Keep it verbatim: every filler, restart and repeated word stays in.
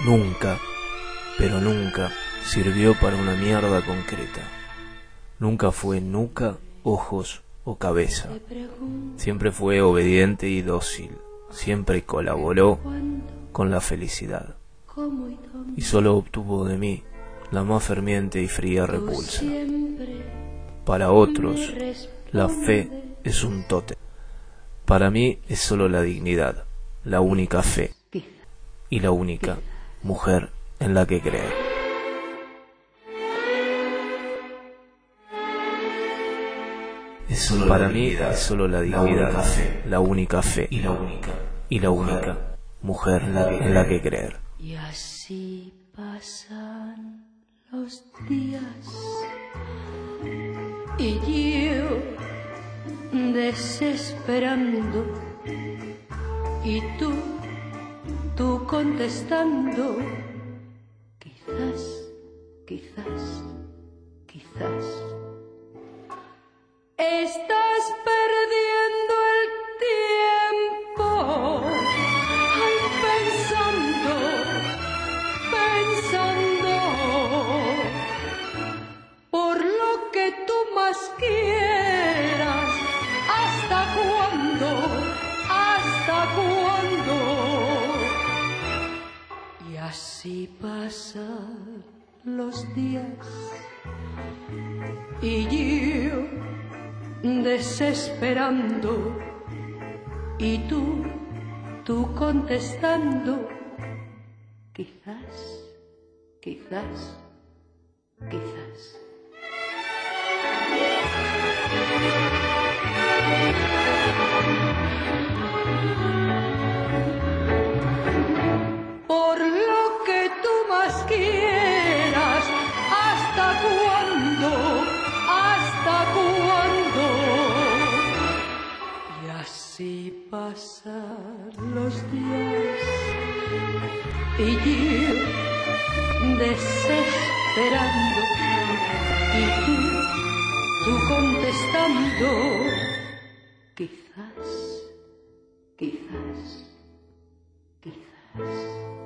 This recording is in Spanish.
Nunca, pero nunca sirvió para una mierda concreta. Nunca fue nuca, ojos o cabeza. Siempre fue obediente y dócil. Siempre colaboró con la felicidad. Y solo obtuvo de mí la más ferviente y fría repulsa. Para otros, la fe es un tótem. Para mí es solo la dignidad, la única fe y la única mujer en la que creer. Es solo Para mí es solo la dignidad, la, fe, la única fe y la única, y la única mujer en la, que, en la que creer. Y así pasan los días y yo desesperando y tú, tú contestando, quizás, quizás, quizás. Estás perdiendo el tiempo ay, pensando, pensando por lo que tú más quieras. ¿Hasta cuándo? ¿Hasta cuándo? Y así pasan los días y yo desesperando y tú, tú contestando, quizás, quizás, quizás. Por lo que tú más quieras, ¿hasta cuándo? ¿Hasta cuándo? Y así pasan los días y yo desesperando y tú, tú contestando, quizás, quizás, quizás.